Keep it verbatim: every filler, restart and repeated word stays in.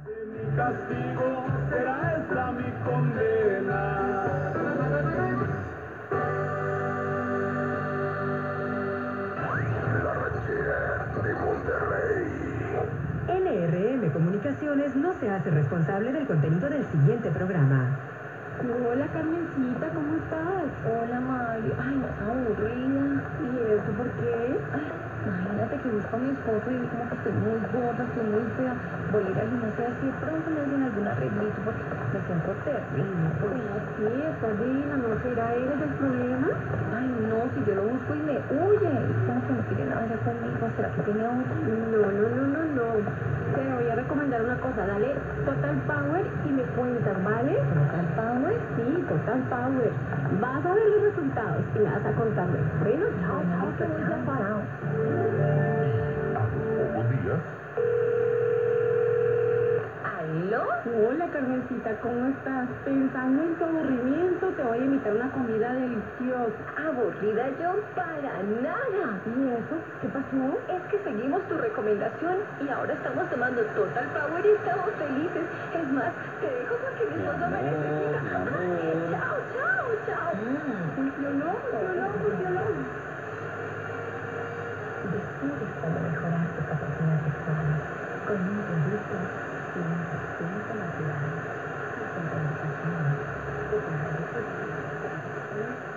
Mi castigo será esta mi condena. La ranchera de Monterrey. L R M Comunicaciones no se hace responsable del contenido del siguiente programa. Hola Carmencita, ¿cómo estás? Hola Mario, ay, aburrida. ¿Y eso por qué? Ay, imagínate que busco a mi esposo y como que estoy muy gorda, estoy muy fea. Voy a ir al gimnasio a ver si de pronto me hacen algún arreglito porque me siento terrible. Pues así, estás divina, ¿no será él el problema? Ay, no, si yo lo busco y me huye. Es como que no quiere nada ya conmigo. ¿Será que tiene otro? No, no, no, no, no. Te voy a recomendar una cosa, dale Total Power y me cuentas, ¿vale? ¿Total Power? Sí, Total Power. Vas a ver los resultados y me vas a contarme. Bueno, chao, chao, te voy a llamar. Chao. Pocos días. ¿Aló? Hola Carmencita, ¿cómo estás? Pensando en tu aburrimiento, te voy a invitar a una comida deliciosa. Aburrida yo para nada. ¿Y eso? ¿Qué pasó? Es que seguimos tu recomendación y ahora estamos tomando Total Power y estamos felices. Es más, te dejo porque mi esposo me necesita. Ay, chao, chao, chao. Funcionó, funcionó, funcionó. Descubres cómo mejorar tu capacidad sexual con un producto y un tratamiento natural. Con conversaciones, de